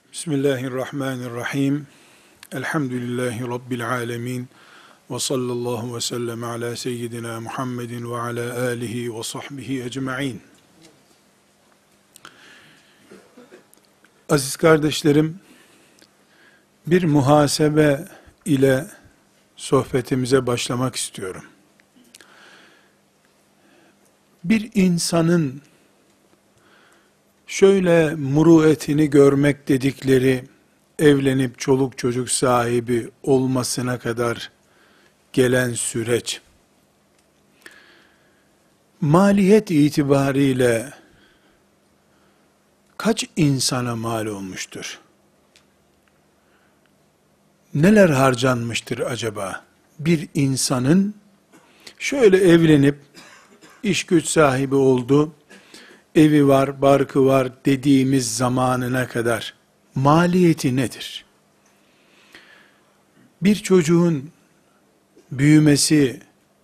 Bismillahirrahmanirrahim. Elhamdülillahi Rabbil alemin. Ve sallallahu ve sellem ala seyyidina Muhammedin ve ala alihi ve sahbihi ecma'in. Aziz kardeşlerim, bir muhasebe ile sohbetimize başlamak istiyorum. Bir insanın şöyle muruetini görmek dedikleri, evlenip çoluk çocuk sahibi olmasına kadar gelen süreç, maliyet itibariyle kaç insana mal olmuştur? Neler harcanmıştır acaba? Bir insanın şöyle evlenip, iş güç sahibi oldu, evi var, barkı var dediğimiz zamanına kadar maliyeti nedir? Bir çocuğun büyümesi,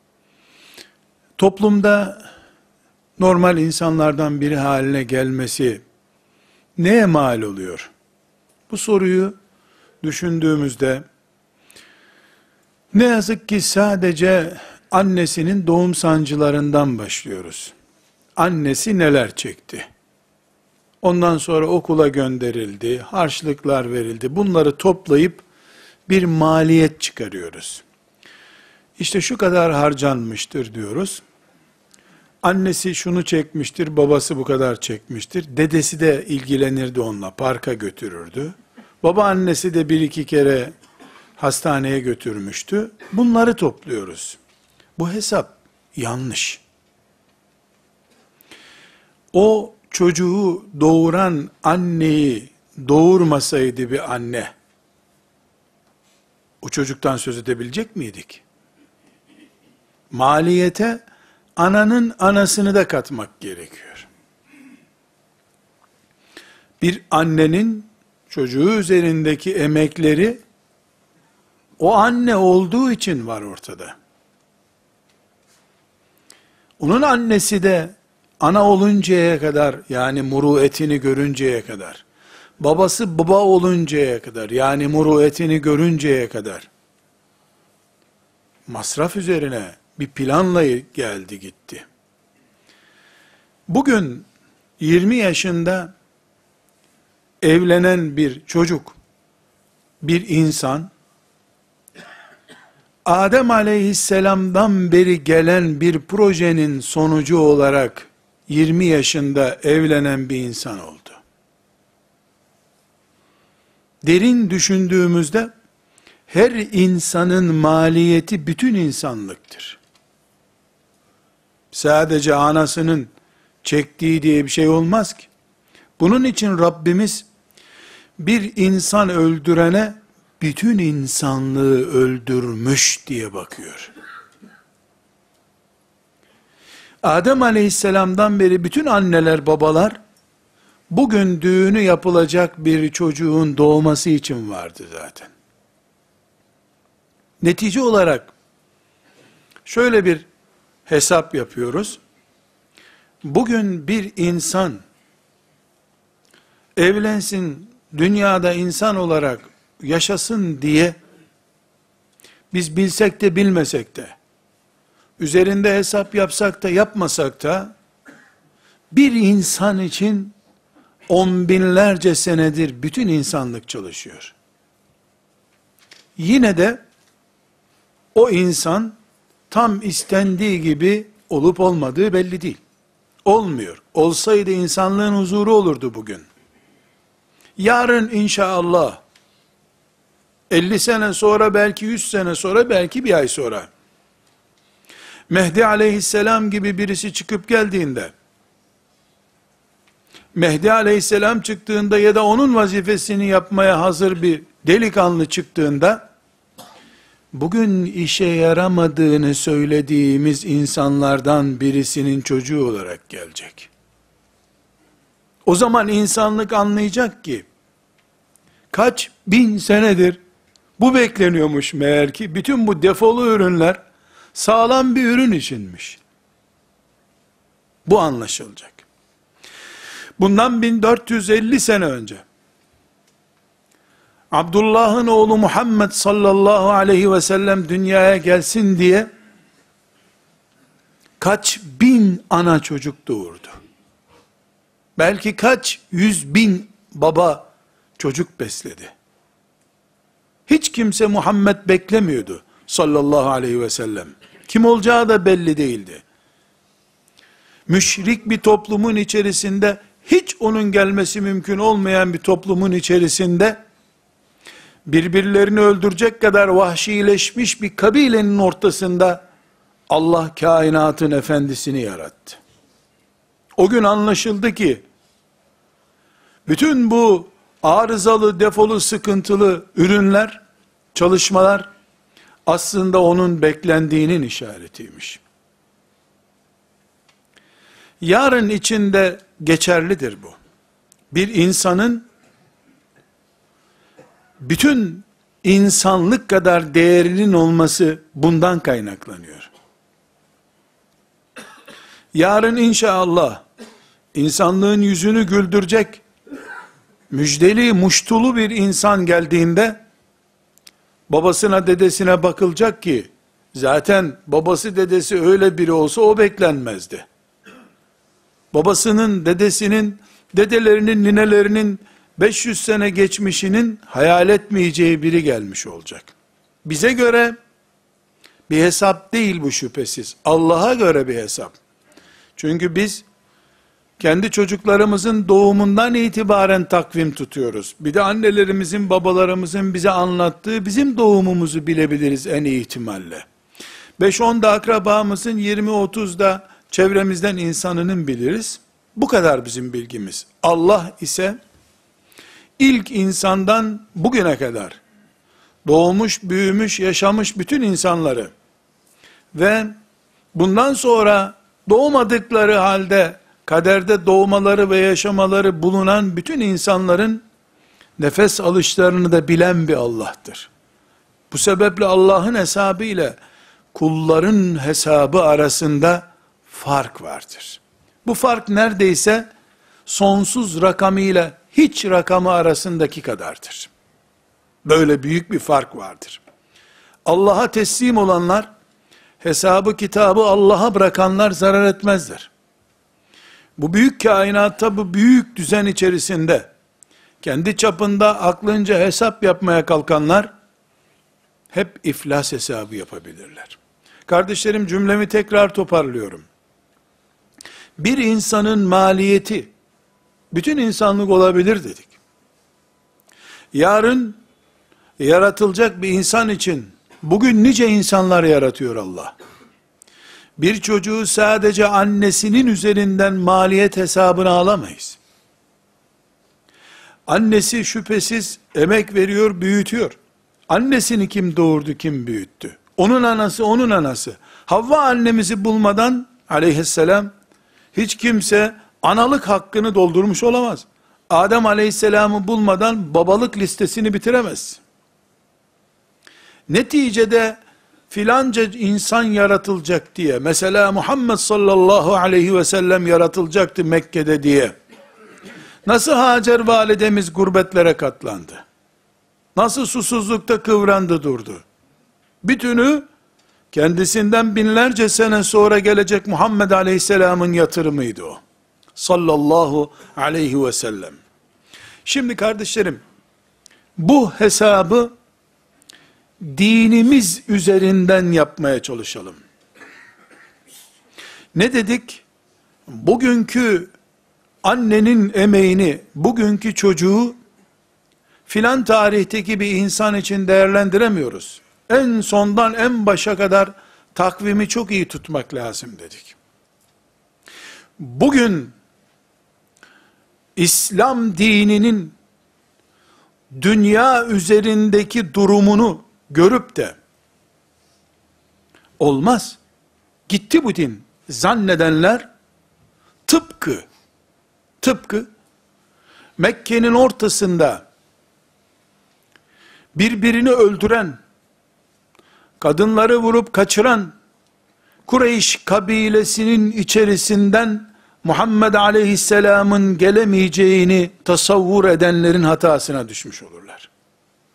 toplumda normal insanlardan biri haline gelmesi neye mal oluyor? Bu soruyu düşündüğümüzde ne yazık ki sadece annesinin doğum sancılarından başlıyoruz. Annesi neler çekti? Ondan sonra okula gönderildi, harçlıklar verildi. Bunları toplayıp bir maliyet çıkarıyoruz. İşte şu kadar harcanmıştır diyoruz. Annesi şunu çekmiştir, babası bu kadar çekmiştir. Dedesi de ilgilenirdi onunla, parka götürürdü. Babaannesi de bir iki kere hastaneye götürmüştü. Bunları topluyoruz. Bu hesap yanlış. O çocuğu doğuran anneyi doğurmasaydı bir anne, o çocuktan söz edebilecek miydik? Maliyete ananın anasını da katmak gerekiyor. Bir annenin çocuğu üzerindeki emekleri, o anne olduğu için var ortada. Onun annesi de ana oluncaya kadar, yani muruetini görünceye kadar, babası baba oluncaya kadar, yani muruetini görünceye kadar, masraf üzerine bir planla geldi gitti. Bugün 20 yaşında evlenen bir çocuk, bir insan, Adem aleyhisselamdan beri gelen bir projenin sonucu olarak 20 yaşında evlenen bir insan oldu. Derin düşündüğümüzde her insanın maliyeti bütün insanlıktır. Sadece anasının çektiği diye bir şey olmaz ki. Bunun için Rabbimiz bir insan öldürene bütün insanlığı öldürmüş diye bakıyor. Adem aleyhisselamdan beri bütün anneler, babalar, bugün düğünü yapılacak bir çocuğun doğması için vardı zaten. Netice olarak, şöyle bir hesap yapıyoruz. Bugün bir insan, evlensin, dünyada insan olarak yaşasın diye, biz bilsek de bilmesek de, üzerinde hesap yapsak da yapmasak da, bir insan için 10 binlerce senedir bütün insanlık çalışıyor. Yine de o insan tam istendiği gibi olup olmadığı belli değil. Olmuyor. Olsaydı insanlığın huzuru olurdu bugün. Yarın inşallah 50 sene sonra, belki 100 sene sonra, belki bir ay sonra Mehdi aleyhisselam gibi birisi çıkıp geldiğinde, Mehdi aleyhisselam çıktığında ya da onun vazifesini yapmaya hazır bir delikanlı çıktığında, bugün işe yaramadığını söylediğimiz insanlardan birisinin çocuğu olarak gelecek. O zaman insanlık anlayacak ki, kaç bin senedir bu bekleniyormuş meğer ki, bütün bu defolu ürünler sağlam bir ürün içinmiş. Bu anlaşılacak. Bundan 1450 sene önce Abdullah'ın oğlu Muhammed sallallahu aleyhi ve sellem dünyaya gelsin diye kaç bin ana çocuk doğurdu. Belki kaç 100.000 baba çocuk besledi. Hiç kimse Muhammed beklemiyordu sallallahu aleyhi ve sellem. Kim olacağı da belli değildi. Müşrik bir toplumun içerisinde, hiç onun gelmesi mümkün olmayan bir toplumun içerisinde, birbirlerini öldürecek kadar vahşileşmiş bir kabilenin ortasında Allah kainatın efendisini yarattı. O gün anlaşıldı ki bütün bu arızalı, defolu, sıkıntılı ürünler, çalışmalar aslında onun beklendiğinin işaretiymiş. Yarın içinde geçerlidir bu. Bir insanın bütün insanlık kadar değerinin olması bundan kaynaklanıyor. Yarın inşallah insanlığın yüzünü güldürecek müjdeli, muştulu bir insan geldiğinde babasına, dedesine bakılacak ki zaten babası, dedesi öyle biri olsa o beklenmezdi. Babasının, dedesinin, dedelerinin, ninelerinin 500 sene geçmişinin hayal etmeyeceği biri gelmiş olacak. Bize göre bir hesap değil bu şüphesiz. Allah'a göre bir hesap. Çünkü biz kendi çocuklarımızın doğumundan itibaren takvim tutuyoruz. Bir de annelerimizin, babalarımızın bize anlattığı bizim doğumumuzu bilebiliriz en iyi ihtimalle. 5-10'da akrabamızın, 20-30'da çevremizden insanının biliriz. Bu kadar bizim bilgimiz. Allah ise ilk insandan bugüne kadar doğmuş, büyümüş, yaşamış bütün insanları ve bundan sonra doğmadıkları halde kaderde doğmaları ve yaşamaları bulunan bütün insanların nefes alışlarını da bilen bir Allah'tır. Bu sebeple Allah'ın hesabı ile kulların hesabı arasında fark vardır. Bu fark neredeyse sonsuz rakamıyla hiç rakamı arasındaki kadardır. Böyle büyük bir fark vardır. Allah'a teslim olanlar, hesabı kitabı Allah'a bırakanlar zarar etmezler. Bu büyük kainatta, bu büyük düzen içerisinde, kendi çapında aklınca hesap yapmaya kalkanlar, hep iflas hesabı yapabilirler. Kardeşlerim, cümlemi tekrar toparlıyorum. Bir insanın maliyeti, bütün insanlık olabilir dedik. Yarın, yaratılacak bir insan için, bugün nice insanlar yaratıyor Allah. Bir çocuğu sadece annesinin üzerinden maliyet hesabını alamayız. Annesi şüphesiz emek veriyor, büyütüyor. Annesini kim doğurdu, kim büyüttü? Onun anası, onun anası. Havva annemizi bulmadan aleyhisselam, hiç kimse analık hakkını doldurmuş olamaz. Adem aleyhisselamı bulmadan babalık listesini bitiremez. Neticede filanca insan yaratılacak diye, mesela Muhammed sallallahu aleyhi ve sellem yaratılacaktı Mekke'de diye, nasıl Hacer validemiz gurbetlere katlandı? Nasıl susuzlukta kıvrandı durdu? Bütünü kendisinden binlerce sene sonra gelecek Muhammed aleyhisselamın yatırımıydı o. Sallallahu aleyhi ve sellem. Şimdi kardeşlerim, bu hesabı dinimiz üzerinden yapmaya çalışalım. Ne dedik? Bugünkü annenin emeğini, bugünkü çocuğu filan tarihteki bir insan için değerlendiremiyoruz. En sondan en başa kadar takvimi çok iyi tutmak lazım dedik. Bugün İslam dininin dünya üzerindeki durumunu görüp de olmaz, gitti bu din zannedenler, tıpkı Mekke'nin ortasında birbirini öldüren, kadınları vurup kaçıran Kureyş kabilesinin içerisinden Muhammed aleyhisselamın gelemeyeceğini tasavvur edenlerin hatasına düşmüş olurlar.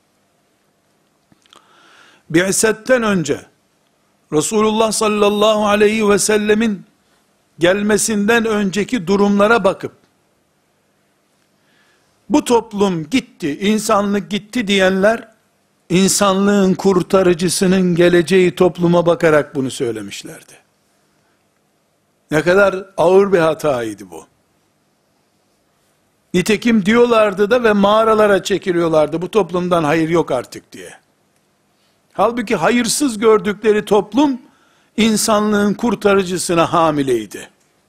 Bi'setten önce Resulullah sallallahu aleyhi ve sellemin gelmesinden önceki durumlara bakıp bu toplum gitti, insanlık gitti diyenler, insanlığın kurtarıcısının geleceği topluma bakarak bunu söylemişlerdi. Ne kadar ağır bir hataydı bu. Nitekim diyorlardı da ve mağaralara çekiliyorlardı, bu toplumdan hayır yok artık diye. Halbuki hayırsız gördükleri toplum, insanlığın kurtarıcısına hamileydi.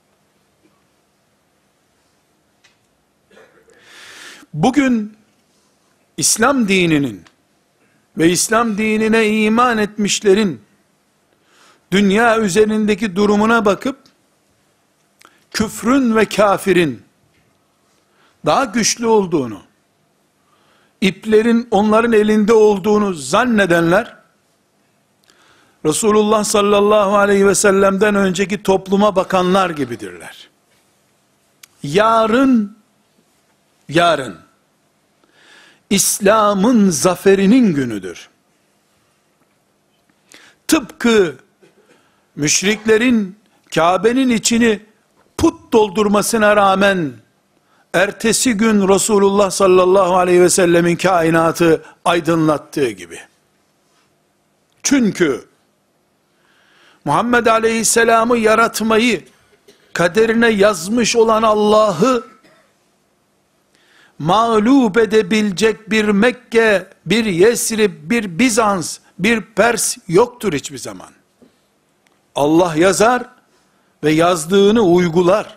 Bugün, İslam dininin ve İslam dinine iman etmişlerin, dünya üzerindeki durumuna bakıp, küfrün ve kafirin, daha güçlü olduğunu, iplerin onların elinde olduğunu zannedenler, Resulullah sallallahu aleyhi ve sellem'den önceki topluma bakanlar gibidirler. Yarın, İslam'ın zaferinin günüdür. Tıpkı müşriklerin Kabe'nin içini put doldurmasına rağmen, ertesi gün Resulullah sallallahu aleyhi ve sellemin kainatı aydınlattığı gibi. Çünkü Muhammed aleyhisselamı yaratmayı kaderine yazmış olan Allah'ı mağlup edebilecek bir Mekke, bir Yesrib, bir Bizans, bir Pers yoktur hiçbir zaman. Allah yazar ve yazdığını uygular.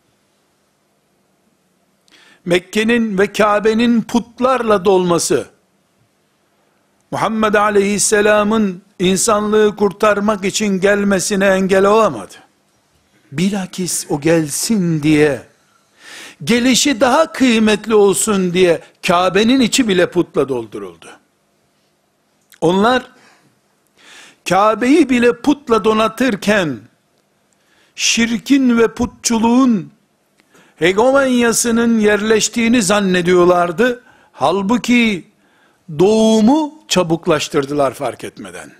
Mekke'nin ve Kabe'nin putlarla dolması, Muhammed Aleyhisselam'ın insanlığı kurtarmak için gelmesine engel olamadı. Bilakis o gelsin diye, gelişi daha kıymetli olsun diye, Kabe'nin içi bile putla dolduruldu. Onlar, Kabe'yi bile putla donatırken, şirkin ve putçuluğun hegemonyasının yerleştiğini zannediyorlardı. Halbuki doğumu çabuklaştırdılar fark etmeden.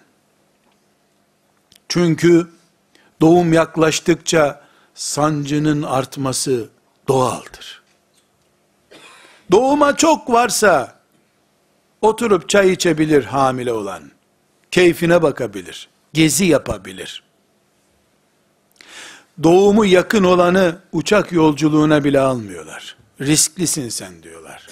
Çünkü doğum yaklaştıkça sancının artması doğaldır. Doğuma çok varsa oturup çay içebilir hamile olan. Keyfine bakabilir. Gezi yapabilir. Doğumu yakın olanı uçak yolculuğuna bile almıyorlar. Risklisin sen diyorlar.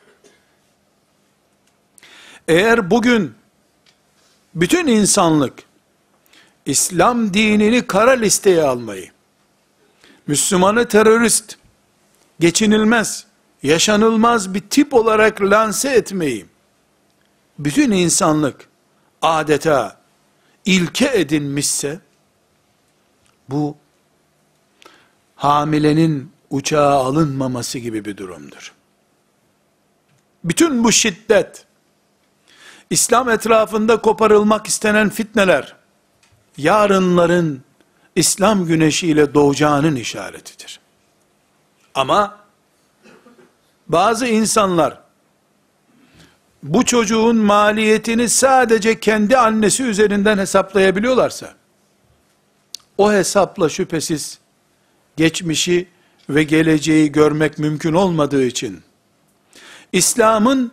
Eğer bugün bütün insanlık İslam dinini kara listeye almayı, Müslümanı terörist, geçinilmez, yaşanılmaz bir tip olarak lanse etmeyi, bütün insanlık adeta ilke edinmişse, bu hamilenin uçağa alınmaması gibi bir durumdur. Bütün bu şiddet, İslam etrafında koparılmak istenen fitneler, yarınların İslam güneşiyle doğacağının işaretidir. Ama bazı insanlar bu çocuğun maliyetini sadece kendi annesi üzerinden hesaplayabiliyorlarsa, o hesapla şüphesiz geçmişi ve geleceği görmek mümkün olmadığı için, İslam'ın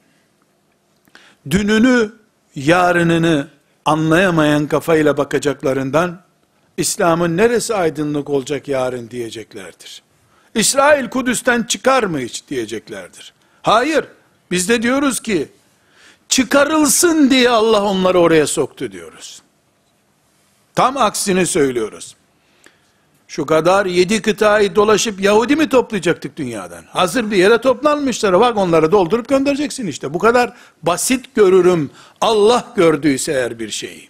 dününü, yarınını anlayamayan kafayla bakacaklarından, İslam'ın neresi aydınlık olacak yarın diyeceklerdir. İsrail Kudüs'ten çıkar mı hiç diyeceklerdir. Hayır, biz de diyoruz ki, çıkarılsın diye Allah onları oraya soktu diyoruz. Tam aksini söylüyoruz. Şu kadar 7 kıtayı dolaşıp Yahudi mi toplayacaktık dünyadan? Hazır bir yere toplanmışlar. Bak onları doldurup göndereceksin işte. Bu kadar basit görürüm. Allah gördüyse eğer bir şeyi.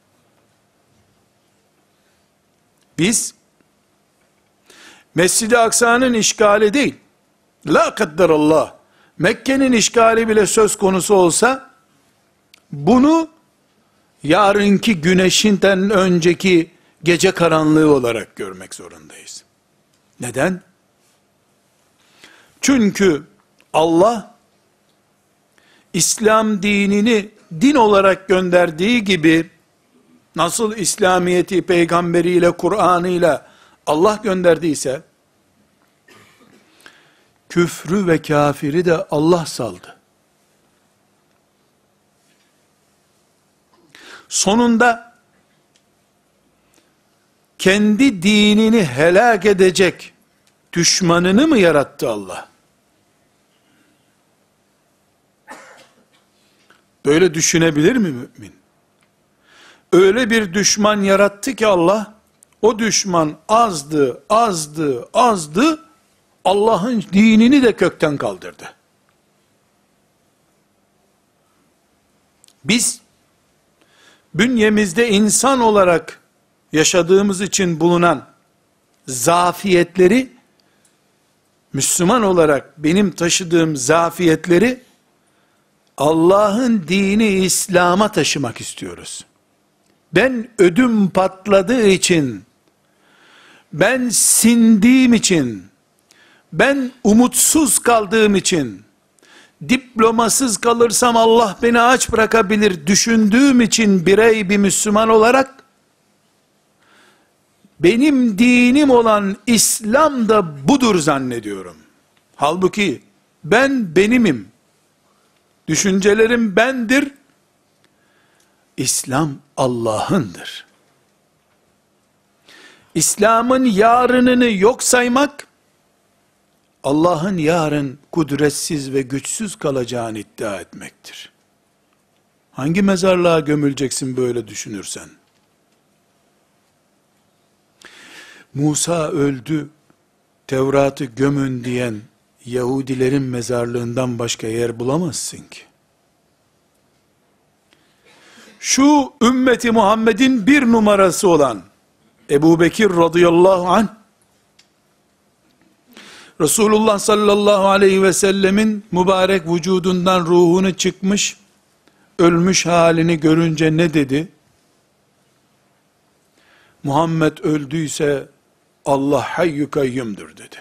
Biz Mescid-i Aksa'nın işgali değil, la kadderallah, Mekke'nin işgali bile söz konusu olsa, bunu yarınki güneşinden önceki gece karanlığı olarak görmek zorundayız. Neden? Çünkü Allah, İslam dinini din olarak gönderdiği gibi, nasıl İslamiyet'i peygamberiyle, Kur'an'ıyla Allah gönderdiyse, küfrü ve kafiri de Allah saldı. Sonunda kendi dinini helak edecek düşmanını mı yarattı Allah? Böyle düşünebilir mi mümin? Öyle bir düşman yarattı ki Allah, o düşman azdı, azdı, azdı, Allah'ın dinini de kökten kaldırdı. Biz, bünyemizde insan olarak yaşadığımız için bulunan zafiyetleri, Müslüman olarak benim taşıdığım zafiyetleri, Allah'ın dini İslam'a taşımak istiyoruz. Ben ödüm patladığı için, ben sindiğim için, ben umutsuz kaldığım için, diplomasız kalırsam Allah beni aç bırakabilir düşündüğüm için birey bir Müslüman olarak, benim dinim olan İslam da budur zannediyorum. Halbuki ben benimim. Düşüncelerim bendir. İslam Allah'ındır. İslam'ın yarınını yok saymak, Allah'ın yarın kudretsiz ve güçsüz kalacağını iddia etmektir. Hangi mezarlığa gömüleceksin böyle düşünürsen? Musa öldü, Tevrat'ı gömün diyen Yahudilerin mezarlığından başka yer bulamazsın ki. Şu ümmeti Muhammed'in bir numarası olan Ebu Bekir radıyallahu anh, Resulullah sallallahu aleyhi ve sellemin mübarek vücudundan ruhunu çıkmış, ölmüş halini görünce ne dedi? Muhammed öldüyse Allah hayyü kayyumdur dedi.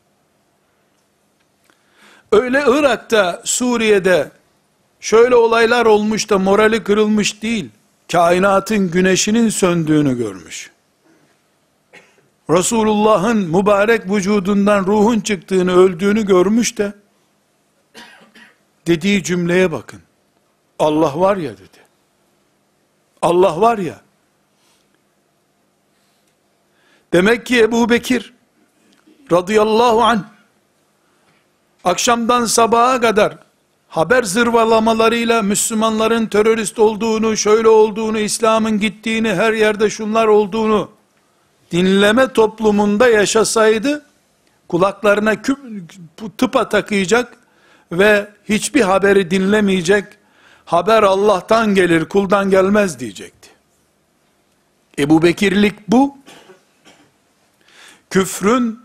Öyle Irak'ta, Suriye'de şöyle olaylar olmuş da morali kırılmış değil, kainatın güneşinin söndüğünü görmüş. Resulullah'ın mübarek vücudundan ruhun çıktığını, öldüğünü görmüş de, dediği cümleye bakın. Allah var ya dedi. Allah var ya. Demek ki Ebu Bekir radıyallahu anh, akşamdan sabaha kadar haber zırvalamalarıyla Müslümanların terörist olduğunu, şöyle olduğunu, İslam'ın gittiğini, her yerde şunlar olduğunu dinleme toplumunda yaşasaydı, kulaklarına tıpa takıyacak ve hiçbir haberi dinlemeyecek, haber Allah'tan gelir, kuldan gelmez diyecekti. Ebu Bekirlik bu, küfrün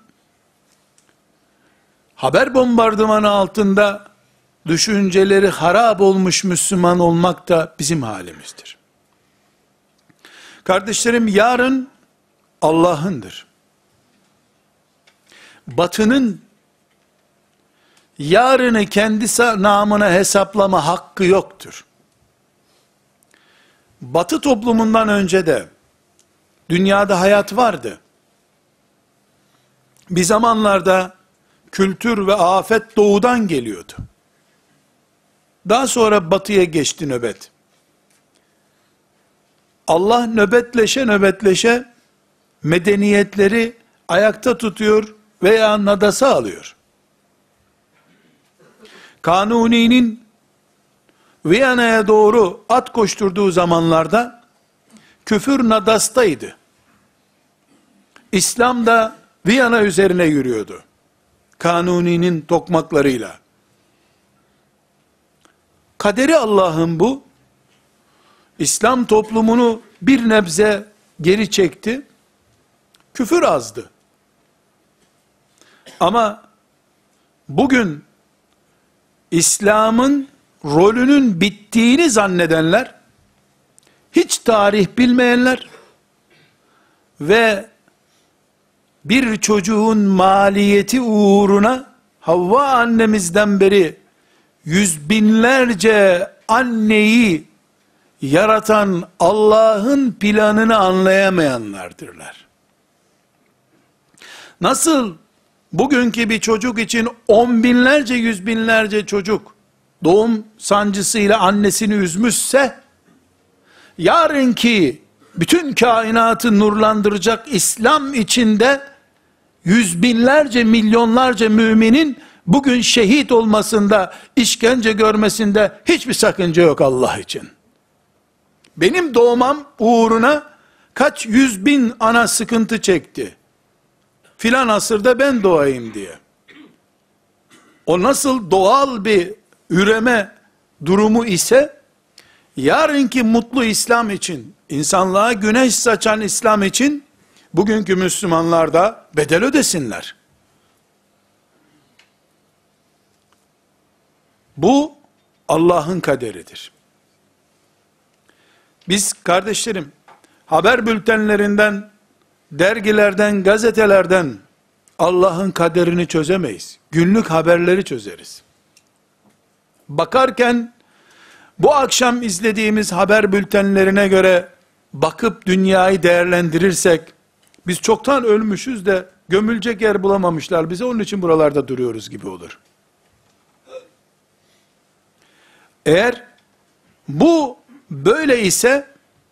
haber bombardımanı altında düşünceleri harap olmuş Müslüman olmak da bizim halimizdir. Kardeşlerim, yarın Allah'ındır. Batının yarını kendisi namına hesaplama hakkı yoktur. Batı toplumundan önce de dünyada hayat vardı. Bir zamanlarda kültür ve afet doğudan geliyordu. Daha sonra batıya geçti nöbet. Allah nöbetleşe nöbetleşe medeniyetleri ayakta tutuyor veya nadasa alıyor. Kanuni'nin Viyana'ya doğru at koşturduğu zamanlarda küfür nadastaydı. İslam da Viyana üzerine yürüyordu. Kanuni'nin tokmaklarıyla. Kaderi Allah'ın bu. İslam toplumunu bir nebze geri çekti. Küfür azdı. Ama bugün İslam'ın rolünün bittiğini zannedenler, hiç tarih bilmeyenler ve bir çocuğun maliyeti uğruna Havva annemizden beri yüz binlerce anneyi yaratan Allah'ın planını anlayamayanlardırlar. Nasıl bugünkü bir çocuk için on binlerce, yüz binlerce çocuk doğum sancısıyla annesini üzmüşse, yarınki bütün kainatı nurlandıracak İslam içinde yüz binlerce, milyonlarca müminin bugün şehit olmasında, işkence görmesinde hiçbir sakınca yok Allah için. Benim doğmam uğruna kaç yüz bin ana sıkıntı çekti. Filan asırda ben doğayım diye. O nasıl doğal bir üreme durumu ise, yarınki mutlu İslam için, insanlığa güneş saçan İslam için, bugünkü Müslümanlar da bedel ödesinler. Bu Allah'ın kaderidir. Biz kardeşlerim, haber bültenlerinden, dergilerden, gazetelerden Allah'ın kaderini çözemeyiz. Günlük haberleri çözeriz. Bakarken, bu akşam izlediğimiz haber bültenlerine göre bakıp dünyayı değerlendirirsek, biz çoktan ölmüşüz de gömülecek yer bulamamışlar bize, onun için buralarda duruyoruz gibi olur. Eğer bu böyle ise,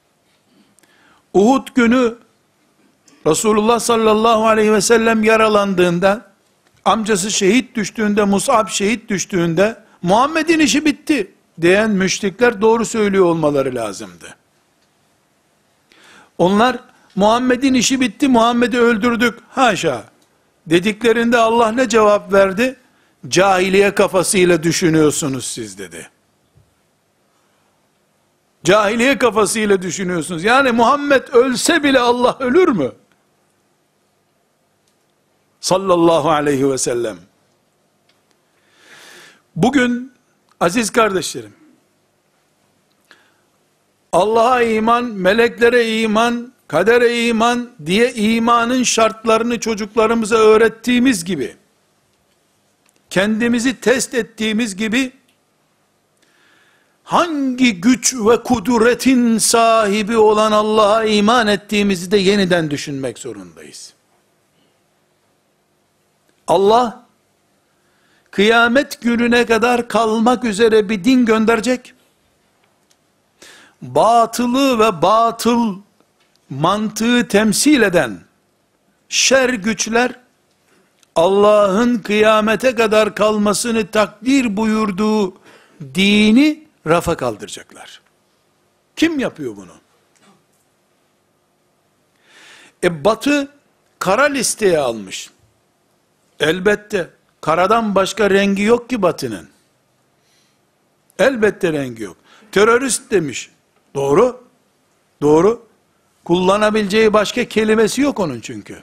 Uhud günü Resulullah sallallahu aleyhi ve sellem yaralandığında, amcası şehit düştüğünde, Mus'ab şehit düştüğünde, Muhammed'in işi bitti diyen müşrikler doğru söylüyor olmaları lazımdı. Onlar, Muhammed'in işi bitti, Muhammed'i öldürdük, haşa dediklerinde Allah ne cevap verdi? Cahiliye kafasıyla düşünüyorsunuz siz dedi. Cahiliye kafasıyla düşünüyorsunuz. Yani Muhammed ölse bile Allah ölür mü? Sallallahu aleyhi ve sellem. Bugün aziz kardeşlerim, Allah'a iman, meleklere iman, kadere iman diye imanın şartlarını çocuklarımıza öğrettiğimiz gibi, kendimizi test ettiğimiz gibi, hangi güç ve kudretin sahibi olan Allah'a iman ettiğimizi de yeniden düşünmek zorundayız. Allah, kıyamet gününe kadar kalmak üzere bir din gönderecek. Batılı ve batıl mantığı temsil eden şer güçler, Allah'ın kıyamete kadar kalmasını takdir buyurduğu dini rafa kaldıracaklar. Kim yapıyor bunu? Batı kara listeye almış. Elbette karadan başka rengi yok ki Batı'nın. Elbette rengi yok. Terörist demiş. Doğru. Doğru. Kullanabileceği başka kelimesi yok onun çünkü.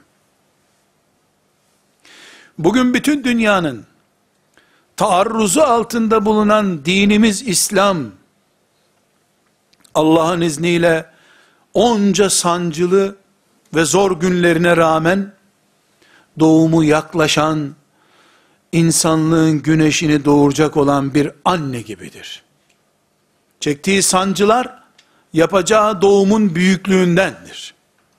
Bugün bütün dünyanın taarruzu altında bulunan dinimiz İslam, Allah'ın izniyle onca sancılı ve zor günlerine rağmen, doğumu yaklaşan, insanlığın güneşini doğuracak olan bir anne gibidir. Çektiği sancılar, yapacağı doğumun büyüklüğündendir.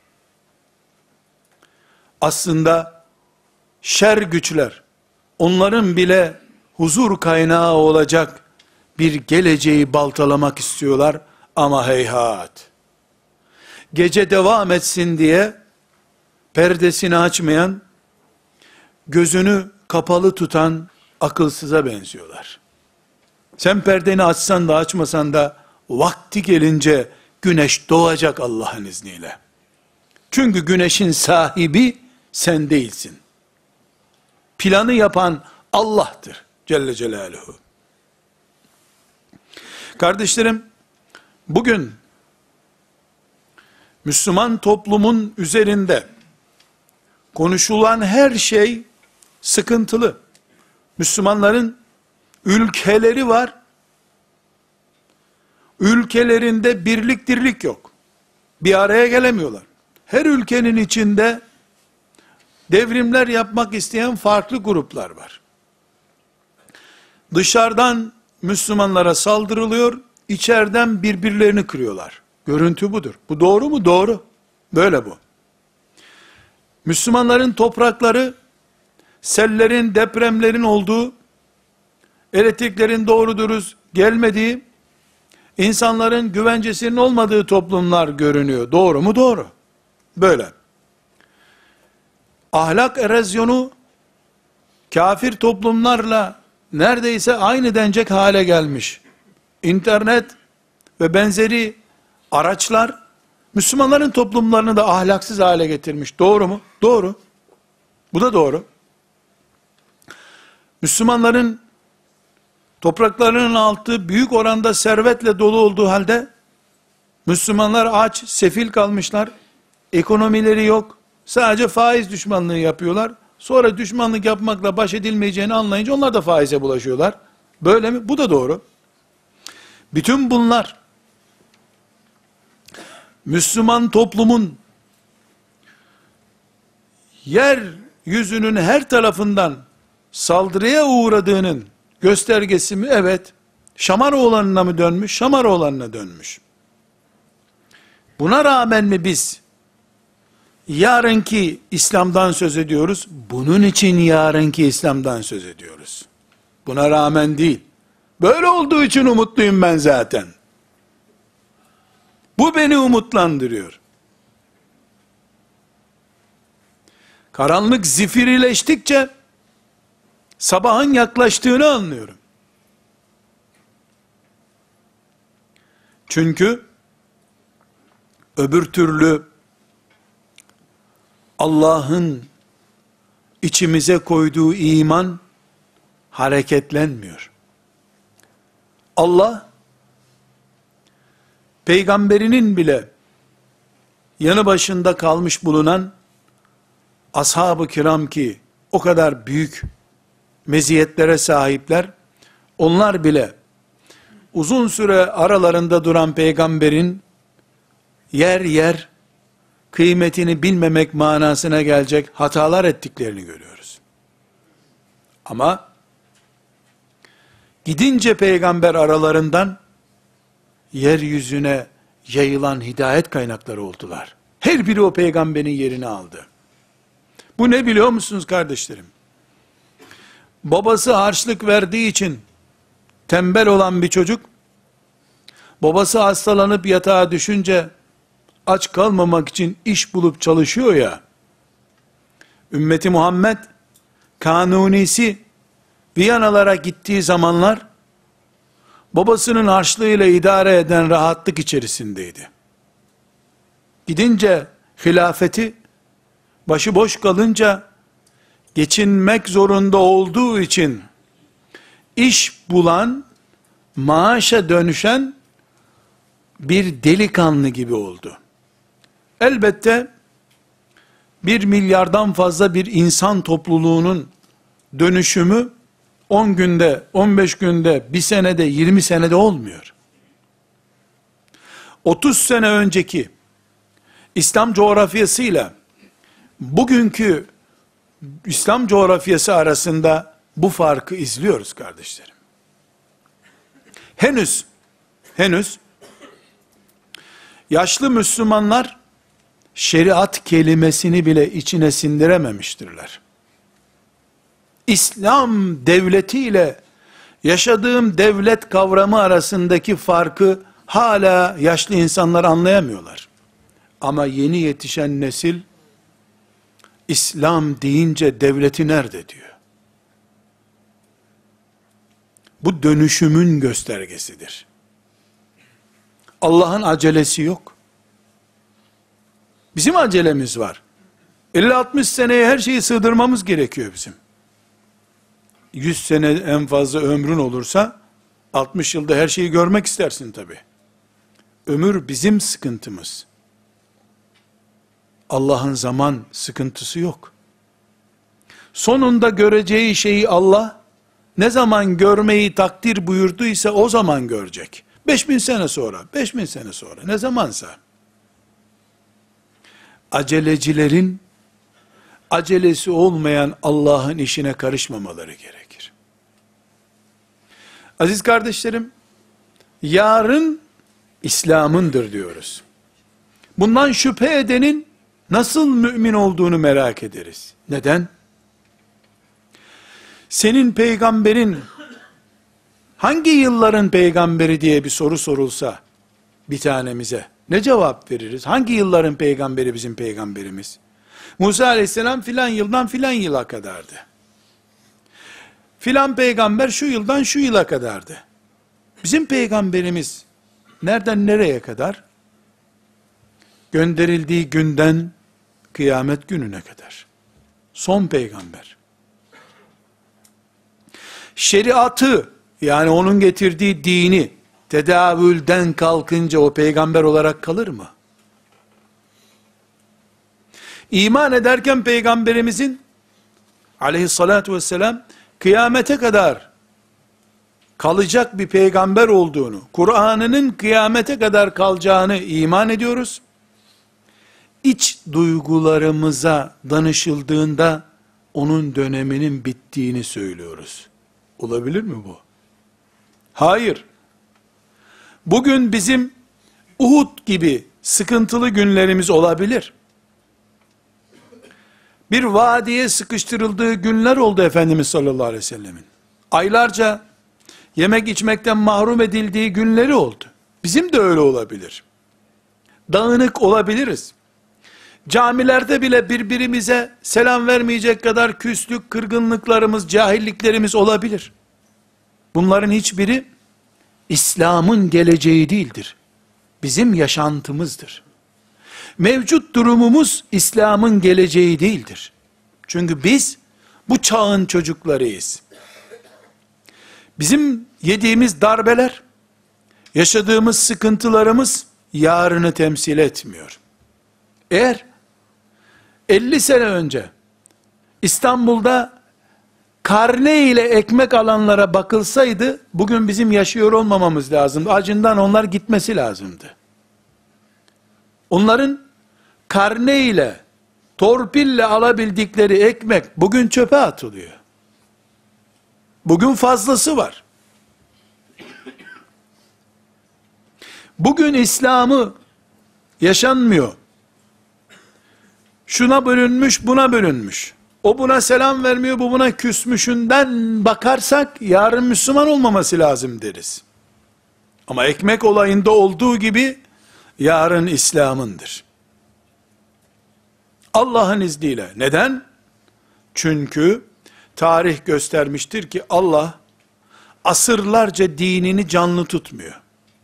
Aslında, şer güçler, onların bile huzur kaynağı olacak bir geleceği baltalamak istiyorlar ama heyhat. Gece devam etsin diye perdesini açmayan, gözünü kapalı tutan akılsıza benziyorlar. Sen perdeni açsan da açmasan da vakti gelince güneş doğacak Allah'ın izniyle. Çünkü güneşin sahibi sen değilsin. Planı yapan Allah'tır Celle Celaluhu. Kardeşlerim, bugün Müslüman toplumun üzerinde konuşulan her şey sıkıntılı. Müslümanların ülkeleri var. Ülkelerinde birlik dirlik yok. Bir araya gelemiyorlar. Her ülkenin içinde devrimler yapmak isteyen farklı gruplar var. Dışarıdan Müslümanlara saldırılıyor. içeriden birbirlerini kırıyorlar. Görüntü budur. Bu doğru mu? Doğru. Böyle bu. Müslümanların toprakları, sellerin, depremlerin olduğu, elektriklerin doğru dürüst gelmediği, insanların güvencesinin olmadığı toplumlar görünüyor. Doğru mu? Doğru. Böyle. Ahlak erozyonu, kafir toplumlarla neredeyse aynı denecek hale gelmiş. İnternet ve benzeri araçlar, Müslümanların toplumlarını da ahlaksız hale getirmiş. Doğru mu? Doğru. Bu da doğru. Müslümanların topraklarının altı büyük oranda servetle dolu olduğu halde, Müslümanlar aç, sefil kalmışlar, ekonomileri yok, sadece faiz düşmanlığı yapıyorlar, sonra düşmanlık yapmakla baş edilmeyeceğini anlayınca onlar da faize bulaşıyorlar. Böyle mi? Bu da doğru. Bütün bunlar, Müslüman toplumun, yeryüzünün her tarafından saldırıya uğradığının göstergesi mi? Evet. Şamaroğlan'ına mı dönmüş? Şamaroğlan'ına dönmüş. Buna rağmen mi biz yarınki İslam'dan söz ediyoruz? Bunun için yarınki İslam'dan söz ediyoruz. Buna rağmen değil. Böyle olduğu için umutluyum ben zaten. Bu beni umutlandırıyor. Karanlık zifirileştikçe sabahın yaklaştığını anlıyorum. Çünkü öbür türlü Allah'ın içimize koyduğu iman hareketlenmiyor. Allah peygamberinin bile yanı başında kalmış bulunan ashab-ı kiram ki o kadar büyük meziyetlere sahipler, onlar bile uzun süre aralarında duran peygamberin yer yer kıymetini bilmemek manasına gelecek hatalar ettiklerini görüyoruz. Ama gidince peygamber aralarından yeryüzüne yayılan hidayet kaynakları oldular. Her biri o peygamberin yerini aldı. Bu ne biliyor musunuz kardeşlerim? Babası harçlık verdiği için tembel olan bir çocuk, babası hastalanıp yatağa düşünce aç kalmamak için iş bulup çalışıyor ya, ümmeti Muhammed kanunisi Viyanalara gittiği zamanlar babasının harçlığıyla idare eden rahatlık içerisindeydi. Gidince hilafeti, başıboş kalınca geçinmek zorunda olduğu için iş bulan, maaşa dönüşen bir delikanlı gibi oldu. Elbette 1 milyardan fazla bir insan topluluğunun dönüşümü 10 günde, 15 günde, 1 senede, 20 senede olmuyor. 30 sene önceki İslam coğrafyasıyla bugünkü İslam coğrafyası arasında bu farkı izliyoruz kardeşlerim. Henüz yaşlı Müslümanlar şeriat kelimesini bile içine sindirememiştirler. İslam devleti ile yaşadığım devlet kavramı arasındaki farkı hala yaşlı insanlar anlayamıyorlar. Ama yeni yetişen nesil İslam deyince devleti nerede diyor. Bu dönüşümün göstergesidir. Allah'ın acelesi yok. Bizim acelemiz var. 50-60 seneye her şeyi sığdırmamız gerekiyor bizim. 100 sene en fazla ömrün olursa 60 yılda her şeyi görmek istersin tabi. Ömür bizim sıkıntımız. Allah'ın zaman sıkıntısı yok. Sonunda göreceği şeyi Allah ne zaman görmeyi takdir buyurduysa o zaman görecek. 5000 sene sonra, 5000 sene sonra, ne zamansa. Acelecilerin acelesi olmayan Allah'ın işine karışmamaları gerekir. Aziz kardeşlerim, yarın İslam'ındır diyoruz. Bundan şüphe edenin nasıl mümin olduğunu merak ederiz. Neden? Senin peygamberin hangi yılların peygamberi diye bir soru sorulsa bir tanemize ne cevap veririz? Hangi yılların peygamberi bizim peygamberimiz? Musa aleyhisselam filan yıldan filan yıla kadardı. Filan peygamber şu yıldan şu yıla kadardı. Bizim peygamberimiz nereden nereye kadar? Gönderildiği günden kıyamet gününe kadar. Son peygamber. Şeriatı, yani onun getirdiği dini tedavülden kalkınca o peygamber olarak kalır mı? İman ederken peygamberimizin aleyhissalatu vesselam kıyamete kadar kalacak bir peygamber olduğunu, Kur'an'ının kıyamete kadar kalacağını iman ediyoruz. İç duygularımıza danışıldığında onun döneminin bittiğini söylüyoruz. Olabilir mi bu? Hayır. Bugün bizim Uhud gibi sıkıntılı günlerimiz olabilir. Bir vadiye sıkıştırıldığı günler oldu Efendimiz sallallahu aleyhi ve sellemin. Aylarca yemek içmekten mahrum edildiği günleri oldu. Bizim de öyle olabilir. Dağınık olabiliriz. Camilerde bile birbirimize selam vermeyecek kadar küslük, kırgınlıklarımız, cahilliklerimiz olabilir. Bunların hiçbiri İslam'ın geleceği değildir. Bizim yaşantımızdır. Mevcut durumumuz İslam'ın geleceği değildir. Çünkü biz bu çağın çocuklarıyız. Bizim yediğimiz darbeler, yaşadığımız sıkıntılarımız yarını temsil etmiyor. Eğer 50 sene önce İstanbul'da karne ile ekmek alanlara bakılsaydı, bugün bizim yaşıyor olmamamız lazımdı. Acından onlar gitmesi lazımdı. Onların karne ile, torpille alabildikleri ekmek bugün çöpe atılıyor. Bugün fazlası var. Bugün İslam'ı yaşanmıyor. Şuna bölünmüş, buna bölünmüş. O buna selam vermiyor, bu buna küsmüşünden bakarsak, yarın Müslüman olmaması lazım deriz. Ama ekmek olayında olduğu gibi, yarın İslam'ındır. Allah'ın izniyle. Neden? Çünkü tarih göstermiştir ki Allah asırlarca dinini canlı tutmuyor.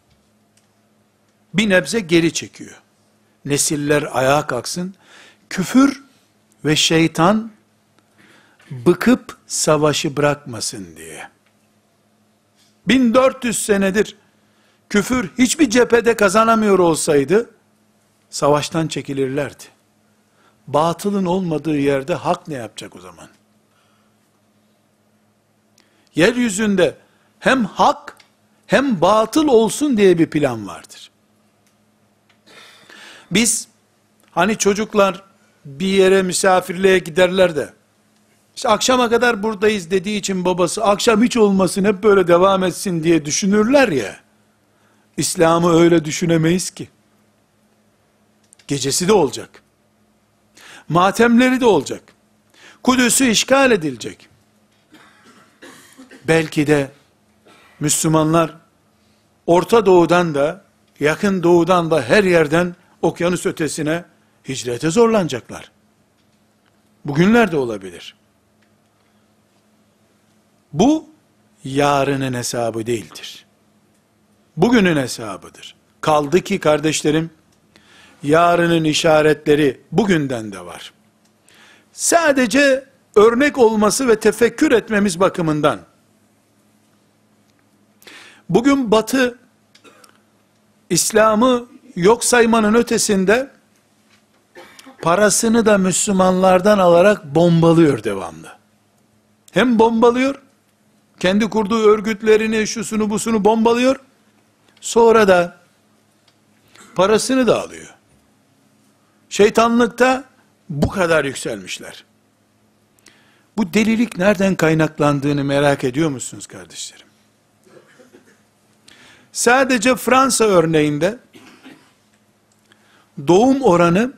Bir nebze geri çekiyor. Nesiller ayağa kalksın. Küfür ve şeytan bıkıp savaşı bırakmasın diye. 1400 senedir küfür hiçbir cephede kazanamıyor olsaydı savaştan çekilirlerdi. Batılın olmadığı yerde hak ne yapacak o zaman? Yeryüzünde hem hak hem batıl olsun diye bir plan vardır. Biz hani çocuklar bir yere misafirliğe giderler de işte akşama kadar buradayız dediği için babası akşam hiç olmasın hep böyle devam etsin diye düşünürler ya. İslam'ı öyle düşünemeyiz ki. Gecesi de olacak. Matemleri de olacak. Kudüs'ü işgal edilecek. Belki de Müslümanlar Orta Doğu'dan da Yakın Doğu'dan da her yerden okyanus ötesine hicrete zorlanacaklar. Bugünlerde olabilir. Bu yarının hesabı değildir. Bugünün hesabıdır. Kaldı ki kardeşlerim, yarının işaretleri bugünden de var. Sadece örnek olması ve tefekkür etmemiz bakımından, bugün Batı, İslam'ı yok saymanın ötesinde, parasını da Müslümanlardan alarak bombalıyor devamlı. Hem bombalıyor, kendi kurduğu örgütlerini, şusunu busunu bombalıyor, sonra da parasını da alıyor. Şeytanlıkta bu kadar yükselmişler. Bu delilik nereden kaynaklandığını merak ediyor musunuz kardeşlerim? Sadece Fransa örneğinde doğum oranı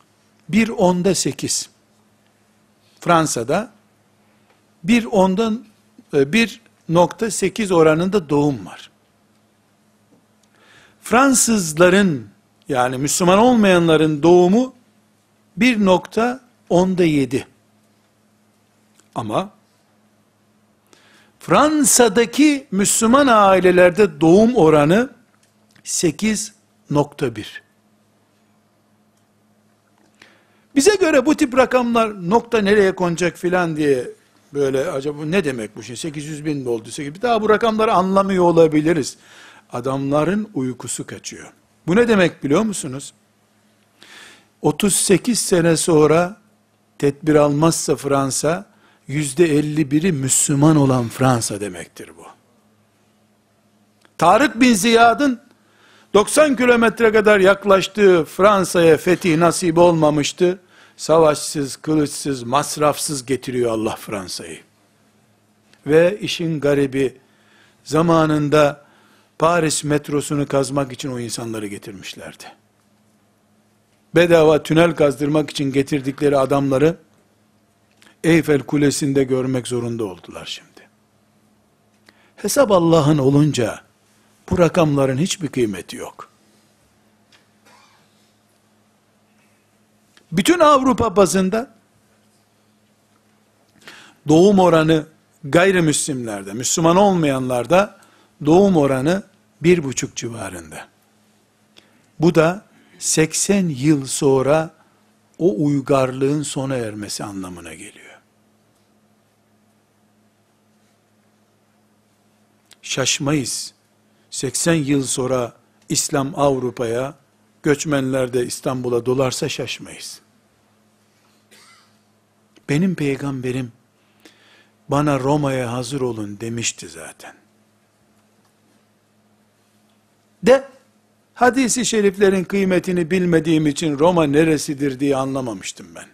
1/8. Fransa'da 1,8 oranında doğum var. Fransızların, yani Müslüman olmayanların doğumu 1,7. Ama Fransa'daki Müslüman ailelerde doğum oranı 8,1. Bize göre bu tip rakamlar nokta nereye konacak filan diye böyle acaba ne demek bu şey, 800 bin oldu, daha bu rakamları anlamıyor olabiliriz. Adamların uykusu kaçıyor. Bu ne demek biliyor musunuz? 38 sene sonra tedbir almazsa Fransa, %51'i Müslüman olan Fransa demektir bu. Tarık bin Ziyad'ın 90 kilometre kadar yaklaştığı Fransa'ya fetih nasip olmamıştı. Savaşsız, kılıçsız, masrafsız getiriyor Allah Fransa'yı. Ve işin garibi, zamanında Paris metrosunu kazmak için o insanları getirmişlerdi. Bedava tünel kazdırmak için getirdikleri adamları Eyfel Kulesi'nde görmek zorunda oldular şimdi. Hesap Allah'ın olunca bu rakamların hiçbir kıymeti yok. Bütün Avrupa bazında doğum oranı gayrimüslimlerde, Müslüman olmayanlarda doğum oranı 1,5 civarında. Bu da 80 yıl sonra o uygarlığın sona ermesi anlamına geliyor. Şaşmayız. 80 yıl sonra İslam Avrupa'ya, göçmenler de İstanbul'a dolarsa şaşmayız. Benim peygamberim bana Roma'ya hazır olun demişti zaten. De hadisi şeriflerin kıymetini bilmediğim için Roma neresidir diye anlamamıştım ben.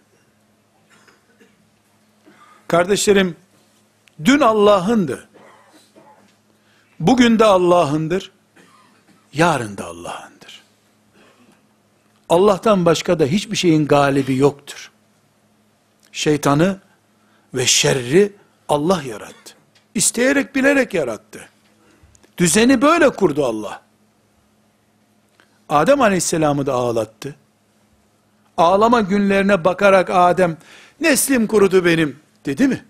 Kardeşlerim, dün Allah'ındı. Bugün de Allah'ındır. Yarın da Allah'ındır. Allah'tan başka da hiçbir şeyin galibi yoktur. Şeytanı ve şerri Allah yarattı. İsteyerek bilerek yarattı. Düzeni böyle kurdu Allah. Adem Aleyhisselam'ı da ağlattı. Ağlama günlerine bakarak Adem, neslim kurudu benim dedi mi?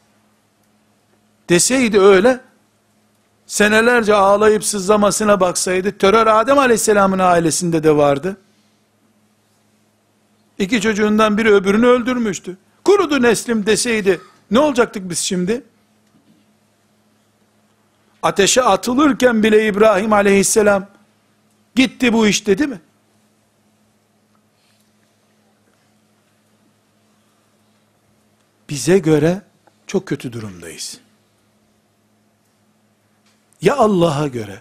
Deseydi öyle, senelerce ağlayıp sızlamasına baksaydı, terör Adem Aleyhisselam'ın ailesinde de vardı. 2 çocuğundan biri öbürünü öldürmüştü. Kurudu neslim deseydi, ne olacaktık biz şimdi? Ateşe atılırken bile İbrahim Aleyhisselam, gitti bu iş dedi mi? Bize göre çok kötü durumdayız. Ya Allah'a göre?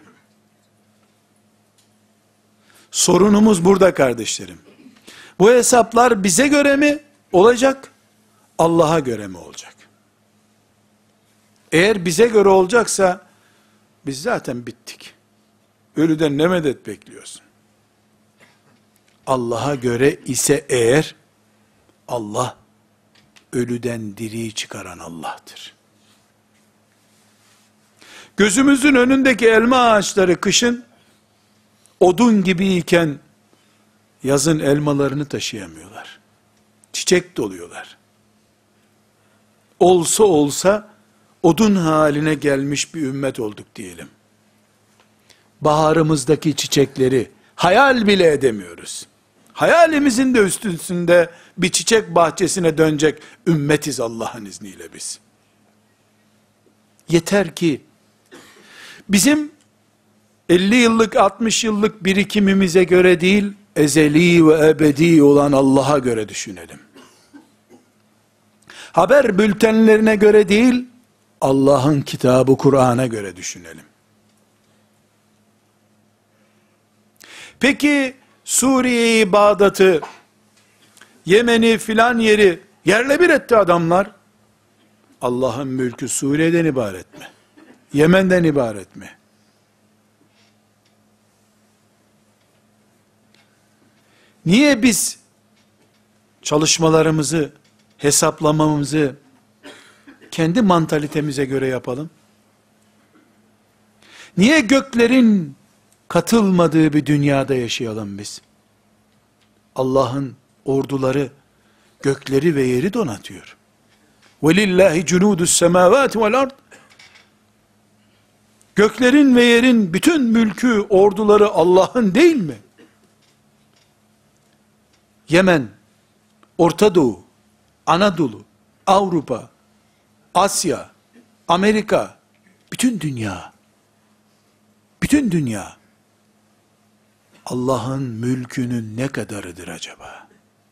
Sorunumuz burada kardeşlerim. Bu hesaplar bize göre mi olacak? Allah'a göre mi olacak? Eğer bize göre olacaksa, biz zaten bittik. Ölüden ne medet bekliyorsun? Allah'a göre ise eğer, Allah, ölüden diriyi çıkaran Allah'tır. Gözümüzün önündeki elma ağaçları kışın, odun gibiyken, yazın elmalarını taşıyamıyorlar. Çiçek doluyorlar. Olsa olsa, odun haline gelmiş bir ümmet olduk diyelim. Baharımızdaki çiçekleri hayal bile edemiyoruz. Hayalimizin de üstünde bir çiçek bahçesine dönecek ümmetiz Allah'ın izniyle biz. Yeter ki bizim 50 yıllık 60 yıllık birikimimize göre değil, ezeli ve ebedi olan Allah'a göre düşünelim. Haber bültenlerine göre değil, Allah'ın kitabı Kur'an'a göre düşünelim. Peki Suriye'yi, Bağdat'ı, Yemen'i filan yeri yerle bir etti adamlar. Allah'ın mülkü Suriye'den ibaret mi? Yemen'den ibaret mi? Niye biz çalışmalarımızı, hesaplamamızı kendi mantalitemize göre yapalım? Niye göklerin katılmadığı bir dünyada yaşayalım biz? Allah'ın orduları gökleri ve yeri donatıyor. وَلِلَّهِ جُنُودُ السَّمَاوَاتِ وَالْاَرْضِ Göklerin ve yerin bütün mülkü, orduları Allah'ın değil mi? Yemen, Orta Doğu, Anadolu, Avrupa, Asya, Amerika, bütün dünya, Allah'ın mülkünün ne kadarıdır acaba?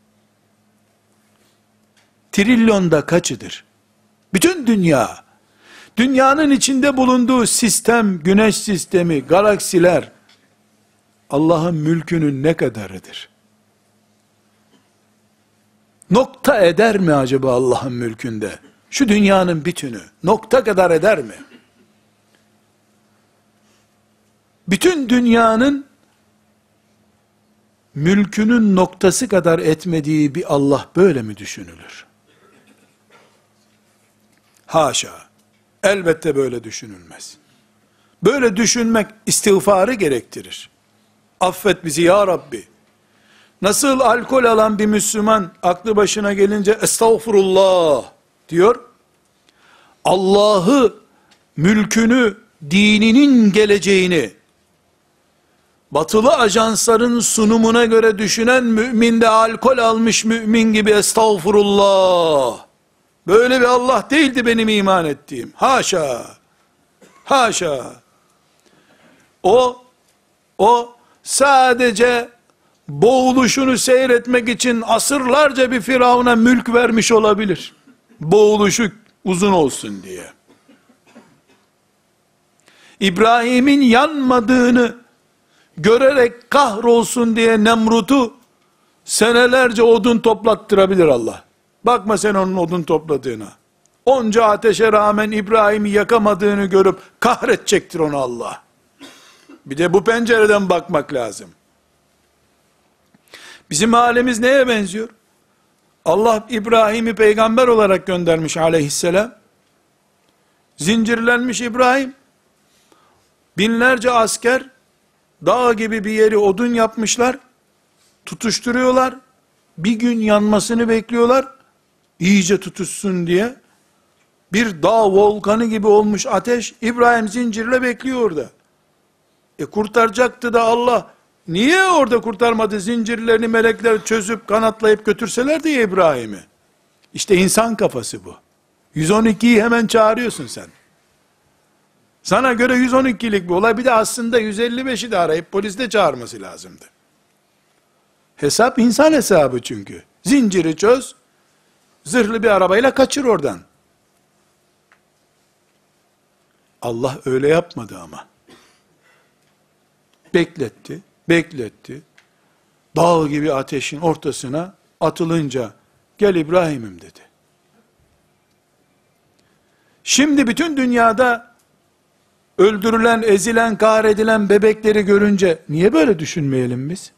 Trilyonda kaçıdır? Bütün dünya, dünyanın içinde bulunduğu sistem, güneş sistemi, galaksiler, Allah'ın mülkünün ne kadarıdır? Nokta eder mi acaba Allah'ın mülkünde? Şu dünyanın bütünü, nokta kadar eder mi? Bütün dünyanın mülkünün noktası kadar etmediği bir Allah böyle mi düşünülür? Haşa! Elbette böyle düşünülmez. Böyle düşünmek istiğfarı gerektirir. Affet bizi ya Rabbi. Nasıl alkol alan bir Müslüman aklı başına gelince estağfurullah diyor. Allah'ı, mülkünü, dininin geleceğini, batılı ajansların sunumuna göre düşünen mümin de alkol almış mümin gibi estağfurullah. Böyle bir Allah değildi benim iman ettiğim. Haşa. Haşa. O sadece boğuluşunu seyretmek için asırlarca bir Firavun'a mülk vermiş olabilir. Boğuluşu uzun olsun diye. İbrahim'in yanmadığını görerek kahrolsun diye Nemrut'u senelerce odun toplattırabilir Allah. Bakma sen onun odun topladığına. Onca ateşe rağmen İbrahim'i yakamadığını görüp kahredecektir onu Allah. Bir de bu pencereden bakmak lazım. Bizim halimiz neye benziyor? Allah İbrahim'i peygamber olarak göndermiş aleyhisselam. Zincirlenmiş İbrahim. Binlerce asker dağ gibi bir yeri odun yapmışlar. Tutuşturuyorlar. Bir gün yanmasını bekliyorlar. İyice tutuşsun diye. Bir dağ volkanı gibi olmuş ateş. İbrahim zincirle bekliyor orada. Kurtaracaktı da Allah. Niye orada kurtarmadı? Zincirlerini melekler çözüp kanatlayıp götürselerdi ya İbrahim'i. İşte insan kafası bu. 112'yi hemen çağırıyorsun sen. Sana göre 112'lik bir olay, bir de aslında 155'i de arayıp poliste çağırması lazımdı. Hesap insan hesabı çünkü. Zinciri çöz, zırhlı bir arabayla kaçır oradan. Allah öyle yapmadı ama. Bekletti. Dağ gibi ateşin ortasına atılınca, gel İbrahim'im dedi. Şimdi bütün dünyada öldürülen, ezilen, kahredilen bebekleri görünce niye böyle düşünmeyelim biz?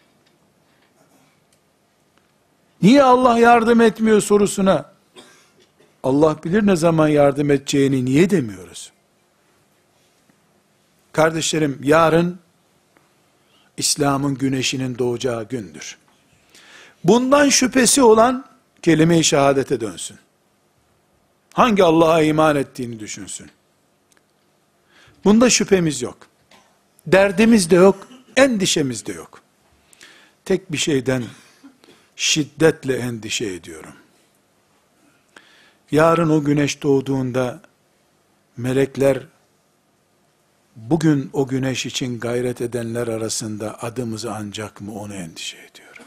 Niye Allah yardım etmiyor sorusuna, Allah bilir ne zaman yardım edeceğini niye demiyoruz? Kardeşlerim, yarın İslam'ın güneşinin doğacağı gündür. Bundan şüphesi olan kelime-i şehadete dönsün. Hangi Allah'a iman ettiğini düşünsün. Bunda şüphemiz yok. Derdimiz de yok, endişemiz de yok. Tek bir şeyden şiddetle endişe ediyorum. Yarın o güneş doğduğunda melekler bugün o güneş için gayret edenler arasında adımızı anacak mı, onu endişe ediyorum.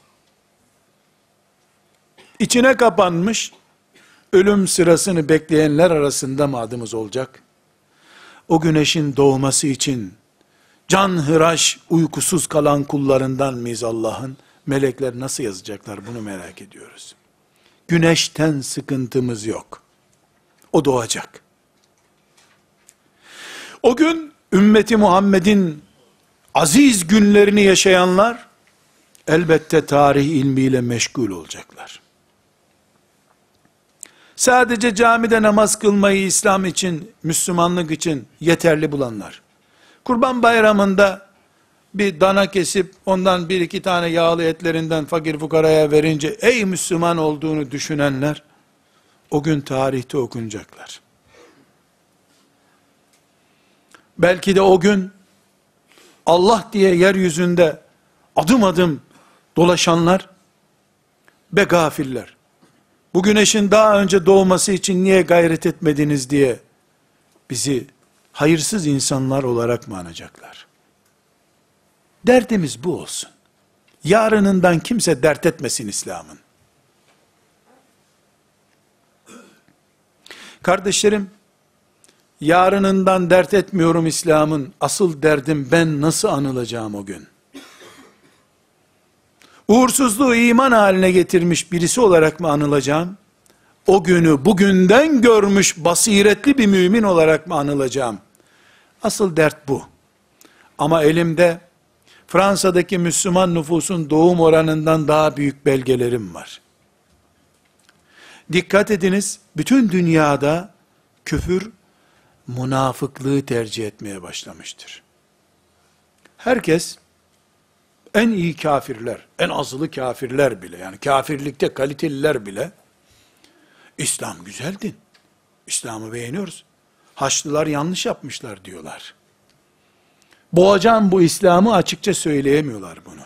İçine kapanmış, ölüm sırasını bekleyenler arasında mı adımız olacak? O güneşin doğması için canhıraş, uykusuz kalan kullarından mıyız Allah'ın? Melekler nasıl yazacaklar, bunu merak ediyoruz. Güneşten sıkıntımız yok. O doğacak. O gün ümmeti Muhammed'in aziz günlerini yaşayanlar, elbette tarih ilmiyle meşgul olacaklar. Sadece camide namaz kılmayı İslam için, Müslümanlık için yeterli bulanlar, Kurban Bayramı'nda bir dana kesip ondan bir iki tane yağlı etlerinden fakir fukaraya verince ey Müslüman olduğunu düşünenler o gün tarihte okunacaklar. Belki de o gün Allah diye yeryüzünde adım adım dolaşanlar be gafiller, bu güneşin daha önce doğması için niye gayret etmediniz diye bizi hayırsız insanlar olarak mı anacaklar? Derdimiz bu olsun. Yarınından kimse dert etmesin İslam'ın. Kardeşlerim, yarınından dert etmiyorum İslam'ın, asıl derdim ben nasıl anılacağım o gün? Uğursuzluğu iman haline getirmiş birisi olarak mı anılacağım? O günü bugünden görmüş basiretli bir mümin olarak mı anılacağım? Asıl dert bu. Ama elimde Fransa'daki Müslüman nüfusun doğum oranından daha büyük belgelerim var. Dikkat ediniz, bütün dünyada küfür münafıklığı tercih etmeye başlamıştır. Herkes, en iyi kafirler, en azılı kafirler bile, yani kafirlikte kaliteliler bile, İslam güzel din, İslam'ı beğeniyoruz, Haçlılar yanlış yapmışlar diyorlar. Boğacağım bu İslam'ı açıkça söyleyemiyorlar bunu.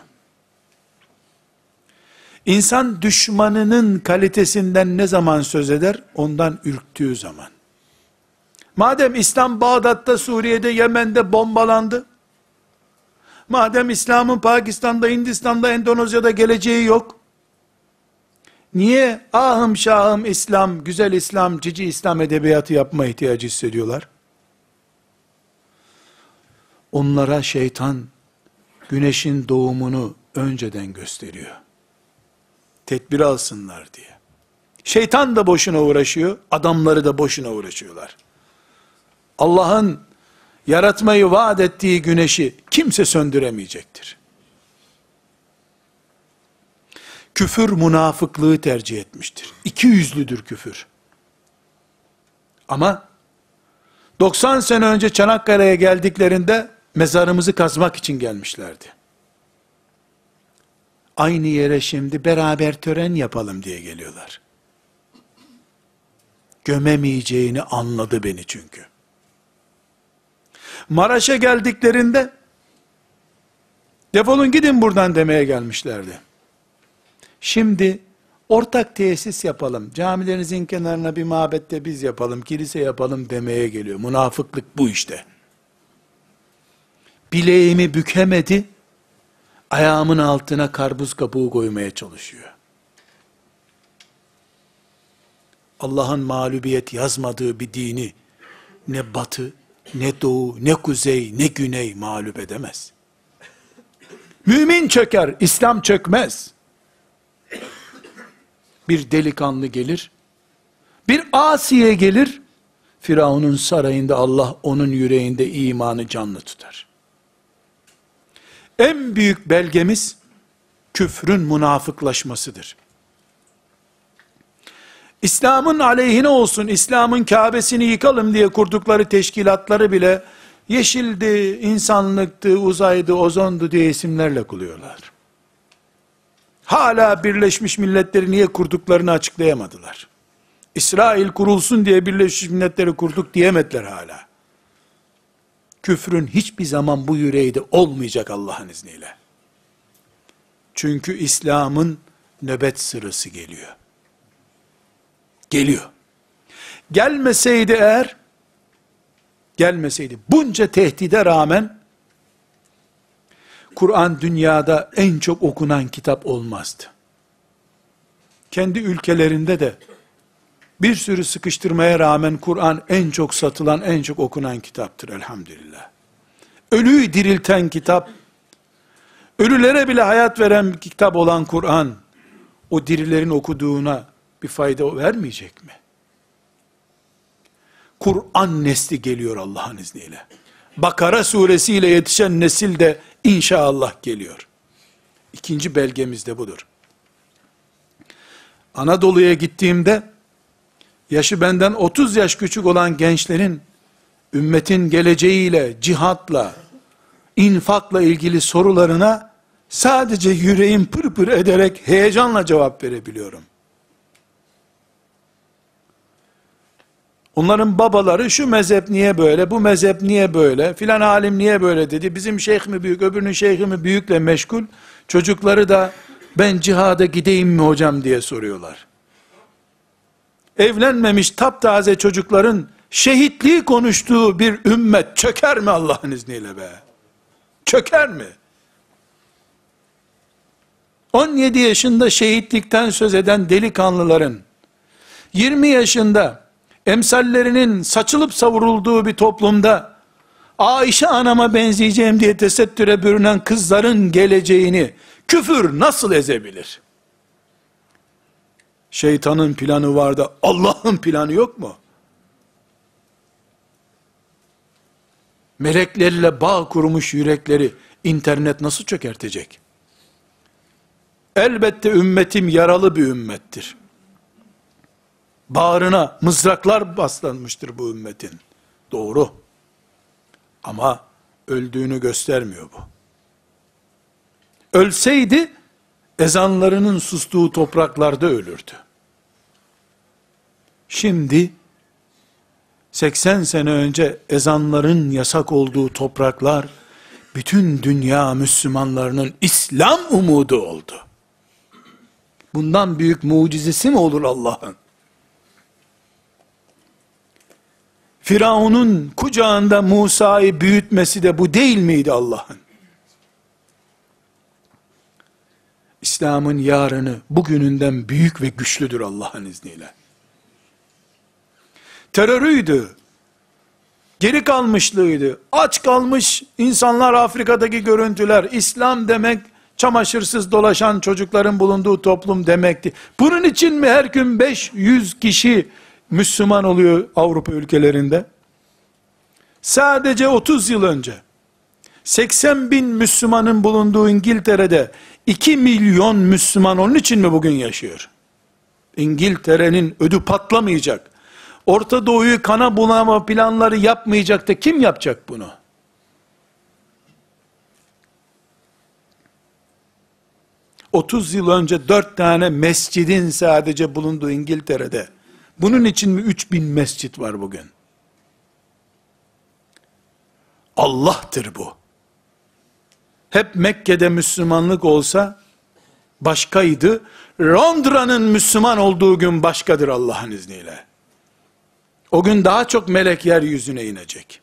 İnsan düşmanının kalitesinden ne zaman söz eder? Ondan ürktüğü zaman. Madem İslam Bağdat'ta, Suriye'de, Yemen'de bombalandı, madem İslam'ın Pakistan'da, Hindistan'da, Endonezya'da geleceği yok, niye ahım şahım İslam, güzel İslam, cici İslam edebiyatı yapma ihtiyacı hissediyorlar? Onlara şeytan, güneşin doğumunu önceden gösteriyor. Tedbir alsınlar diye. Şeytan da boşuna uğraşıyor, adamları da boşuna uğraşıyorlar. Allah'ın yaratmayı vaat ettiği güneşi kimse söndüremeyecektir. Küfür münafıklığı tercih etmiştir. İkiyüzlüdür küfür. Ama 90 sene önce Çanakkale'ye geldiklerinde mezarımızı kazmak için gelmişlerdi. Aynı yere şimdi beraber tören yapalım diye geliyorlar. Gömemeyeceğini anladı beni çünkü. Maraş'a geldiklerinde defolun gidin buradan demeye gelmişlerdi. Şimdi ortak tesis yapalım, camilerinizin kenarına bir mabette biz yapalım, kilise yapalım demeye geliyor. Münafıklık bu işte. Bileğimi bükemedi, ayağımın altına karpuz kabuğu koymaya çalışıyor. Allah'ın mağlubiyet yazmadığı bir dini ne batı, ne doğu, ne kuzey, ne güney mağlup edemez. Mümin çöker, İslam çökmez. Bir delikanlı gelir, bir Asiye gelir, Firavun'un sarayında Allah onun yüreğinde imanı canlı tutar. En büyük belgemiz, küfrün münafıklaşmasıdır. İslam'ın aleyhine olsun, İslam'ın Kabe'sini yıkalım diye kurdukları teşkilatları bile, yeşildi, insanlıktı, uzaydı, ozondu diye isimlerle kılıyorlar. Hala Birleşmiş Milletleri niye kurduklarını açıklayamadılar. İsrail kurulsun diye Birleşmiş Milletleri kurduk diyemediler hala. Küfrün hiçbir zaman bu yüreğde olmayacak Allah'ın izniyle. Çünkü İslam'ın nöbet sırası geliyor. Geliyor. Gelmeseydi eğer, bunca tehdide rağmen, Kur'an dünyada en çok okunan kitap olmazdı. Kendi ülkelerinde de bir sürü sıkıştırmaya rağmen Kur'an en çok satılan, en çok okunan kitaptır elhamdülillah. Ölüyü dirilten kitap, ölülere bile hayat veren bir kitap olan Kur'an, o dirilerin okuduğuna bir fayda vermeyecek mi? Kur'an nesli geliyor Allah'ın izniyle. Bakara suresiyle yetişen nesil de inşallah geliyor. İkinci belgemiz de budur. Anadolu'ya gittiğimde, yaşı benden 30 yaş küçük olan gençlerin, ümmetin geleceğiyle, cihatla, infakla ilgili sorularına, sadece yüreğim pırpır ederek, heyecanla cevap verebiliyorum. Onların babaları, şu mezhep niye böyle, bu mezhep niye böyle, filan alim niye böyle dedi, bizim şeyh mi büyük, öbürünün şeyhi mi büyükle meşgul, çocukları da, ben cihada gideyim mi hocam diye soruyorlar. Evlenmemiş taptaze çocukların, şehitliği konuştuğu bir ümmet, çöker mi Allah'ın izniyle be? Çöker mi? 17 yaşında şehitlikten söz eden delikanlıların, 20 yaşında, emsallerinin saçılıp savrulduğu bir toplumda, Ayşe anama benzeyeceğim diye tesettüre bürünen kızların geleceğini, küfür nasıl ezebilir? Şeytanın planı var da, Allah'ın planı yok mu? Meleklerle bağ kurmuş yürekleri, internet nasıl çökertecek? Elbette ümmetim yaralı bir ümmettir. Bağrına mızraklar baslanmıştır bu ümmetin. Doğru. Ama öldüğünü göstermiyor bu. Ölseydi, ezanlarının sustuğu topraklarda ölürdü. Şimdi, 80 sene önce ezanların yasak olduğu topraklar, bütün dünya Müslümanlarının İslam umudu oldu. Bundan büyük mucizesi mi olur Allah'ın? Firavun'un kucağında Musa'yı büyütmesi de bu değil miydi Allah'ın? İslam'ın yarını bugününden büyük ve güçlüdür Allah'ın izniyle. Terörüydü, geri kalmışlığıydı, aç kalmış insanlar, Afrika'daki görüntüler, İslam demek, çamaşırsız dolaşan çocukların bulunduğu toplum demekti. Bunun için mi her gün 500 kişi Müslüman oluyor Avrupa ülkelerinde? Sadece 30 yıl önce, 80 bin Müslümanın bulunduğu İngiltere'de, 2 milyon Müslüman onun için mi bugün yaşıyor? İngiltere'nin ödü patlamayacak, Orta Doğu'yu kana bulama planları yapmayacak da kim yapacak bunu? ...30 yıl önce 4 tane mescidin sadece bulunduğu İngiltere'de... ...bunun için mi 3000 mescit var bugün? Allah'tır bu. Hep Mekke'de Müslümanlık olsa... ...başkaydı... ...Londra'nın Müslüman olduğu gün başkadır Allah'ın izniyle. O gün daha çok melek yeryüzüne inecek.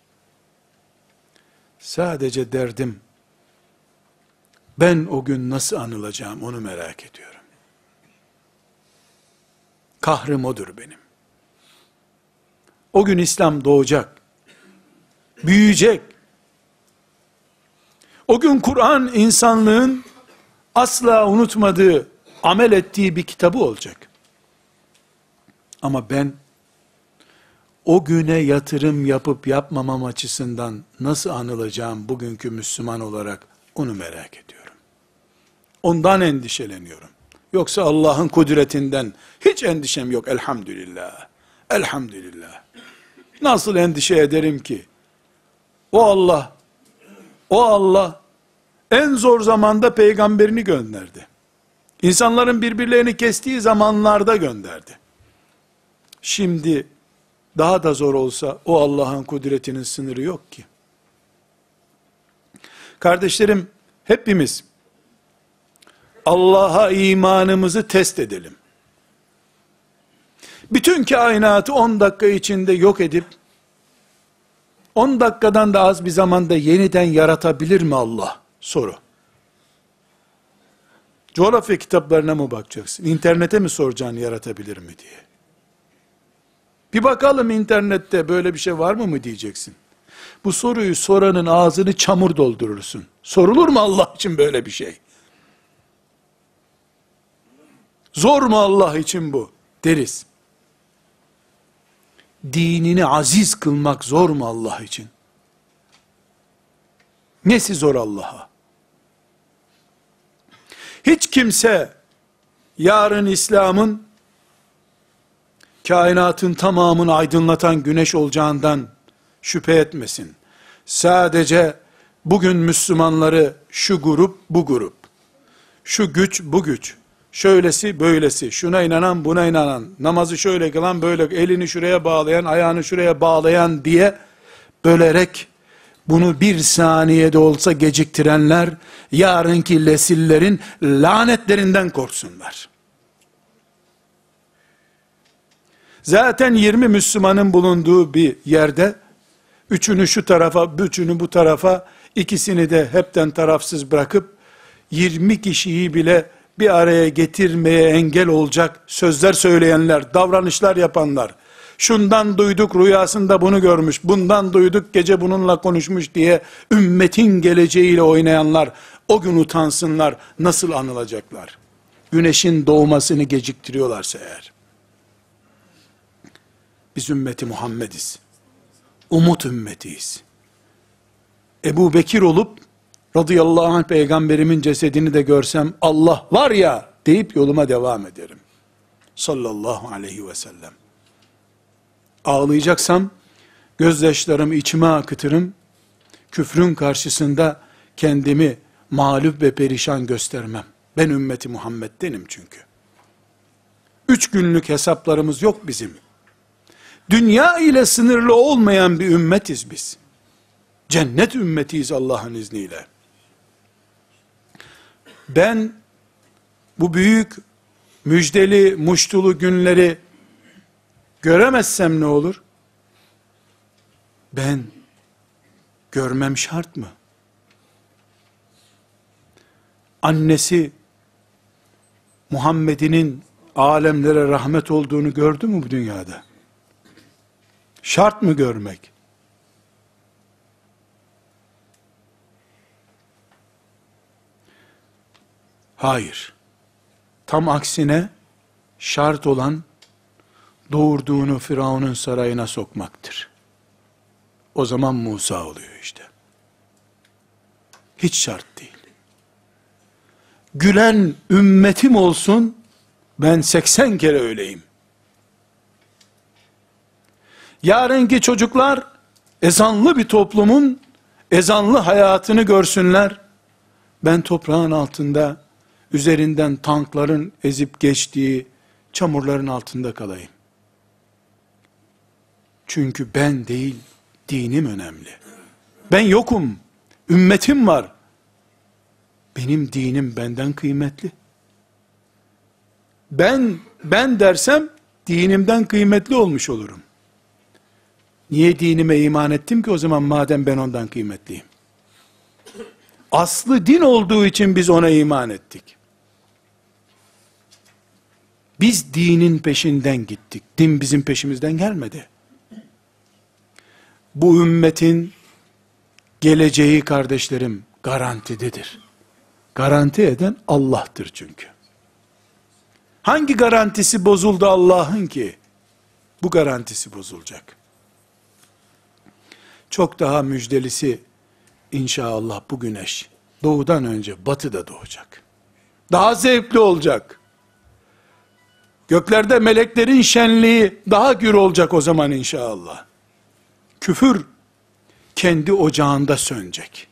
Sadece derdim... Ben o gün nasıl anılacağım onu merak ediyorum. Kahrım odur benim. O gün İslam doğacak. Büyüyecek. O gün Kur'an insanlığın asla unutmadığı, amel ettiği bir kitabı olacak. Ama ben o güne yatırım yapıp yapmamam açısından nasıl anılacağım bugünkü Müslüman olarak onu merak ediyorum. Ondan endişeleniyorum. Yoksa Allah'ın kudretinden hiç endişem yok elhamdülillah. Elhamdülillah. Nasıl endişe ederim ki? O Allah en zor zamanda peygamberini gönderdi. İnsanların birbirlerini kestiği zamanlarda gönderdi. Şimdi daha da zor olsa o Allah'ın kudretinin sınırı yok ki. Kardeşlerim, hepimiz Allah'a imanımızı test edelim. Bütün kainatı 10 dakika içinde yok edip 10 dakikadan da az bir zamanda yeniden yaratabilir mi Allah? Soru. Coğrafya kitaplarına mı bakacaksın? İnternete mi soracaksın yaratabilir mi diye? Bir bakalım internette böyle bir şey var mı diyeceksin. Bu soruyu soranın ağzını çamur doldurursun. Sorulur mu Allah için böyle bir şey? Zor mu Allah için bu? Deriz. Dinini aziz kılmak zor mu Allah için? Nesi zor Allah'a? Hiç kimse yarın İslam'ın kainatın tamamını aydınlatan güneş olacağından şüphe etmesin. Sadece bugün Müslümanları şu grup, bu grup, şu güç, bu güç, şöylesi, böylesi, şuna inanan, buna inanan, namazı şöyle kılan, böyle, elini şuraya bağlayan, ayağını şuraya bağlayan diye bölerek, bunu bir saniyede olsa geciktirenler, yarınki nesillerin lanetlerinden korksunlar. Zaten 20 Müslümanın bulunduğu bir yerde, üçünü şu tarafa, üçünü bu tarafa, ikisini de hepten tarafsız bırakıp, 20 kişiyi bile bir araya getirmeye engel olacak sözler söyleyenler, davranışlar yapanlar, şundan duyduk rüyasında bunu görmüş, bundan duyduk gece bununla konuşmuş diye ümmetin geleceğiyle oynayanlar, o gün utansınlar, nasıl anılacaklar? Güneşin doğmasını geciktiriyorlarsa eğer. Biz ümmeti Muhammediz. Umut ümmetiyiz. Ebu Bekir olup, radıyallahu anh peygamberimin cesedini de görsem, Allah var ya deyip yoluma devam ederim. Sallallahu aleyhi ve sellem. Ağlayacaksam, gözyaşlarımı içime akıtırım, küfrün karşısında kendimi mağlup ve perişan göstermem. Ben ümmeti Muhammed'denim çünkü. 3 günlük hesaplarımız yok bizim. Dünya ile sınırlı olmayan bir ümmetiz biz. Cennet ümmetiyiz Allah'ın izniyle. Ben bu büyük müjdeli, muştulu günleri göremezsem ne olur? Ben görmem şart mı? Annesi Muhammed'in alemlere rahmet olduğunu gördü mü bu dünyada? Şart mı görmek? Hayır. Tam aksine şart olan doğurduğunu Firavun'un sarayına sokmaktır. O zaman Musa oluyor işte. Hiç şart değil. Gülen ümmetim olsun, ben 80 kere öleyim. Yarınki çocuklar ezanlı bir toplumun ezanlı hayatını görsünler. Ben toprağın altında üzerinden tankların ezip geçtiği çamurların altında kalayım. Çünkü ben değil, dinim önemli. Ben yokum, ümmetim var. Benim dinim benden kıymetli. Ben dersem dinimden kıymetli olmuş olurum. Niye dinime iman ettim ki o zaman madem ben ondan kıymetliyim? Aslı din olduğu için biz ona iman ettik. Biz dinin peşinden gittik. Din bizim peşimizden gelmedi. Bu ümmetin geleceği kardeşlerim garantidedir. Garanti eden Allah'tır çünkü. Hangi garantisi bozuldu Allah'ın ki? Bu garantisi bozulacak. Çok daha müjdelisi inşallah bu güneş doğudan önce batıda doğacak. Daha zevkli olacak. Göklerde meleklerin şenliği daha gür olacak o zaman inşallah. Küfür kendi ocağında sönecek.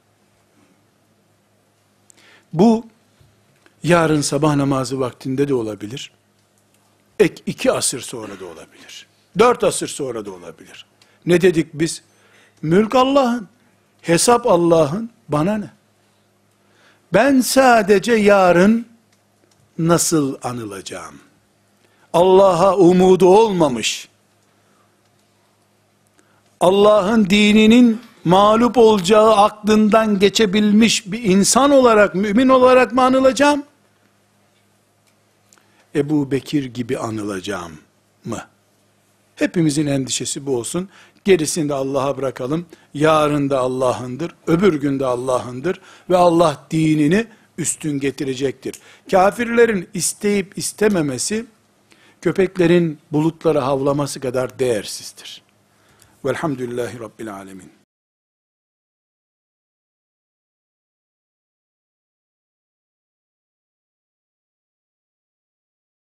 Bu yarın sabah namazı vaktinde de olabilir. 2 asır sonra da olabilir. 4 asır sonra da olabilir. Ne dedik biz? Mülk Allah'ın, hesap Allah'ın, bana ne? Ben sadece yarın nasıl anılacağım? Allah'a umudu olmamış, Allah'ın dininin mağlup olacağı aklından geçebilmiş bir insan olarak, mümin olarak mı anılacağım? Ebu Bekir gibi anılacağım mı? Hepimizin endişesi bu olsun. Gerisini de Allah'a bırakalım. Yarın da Allah'ındır, öbür gün de Allah'ındır ve Allah dinini üstün getirecektir. Kafirlerin isteyip istememesi, köpeklerin bulutlara havlaması kadar değersizdir. Velhamdülillahi Rabbil Alemin.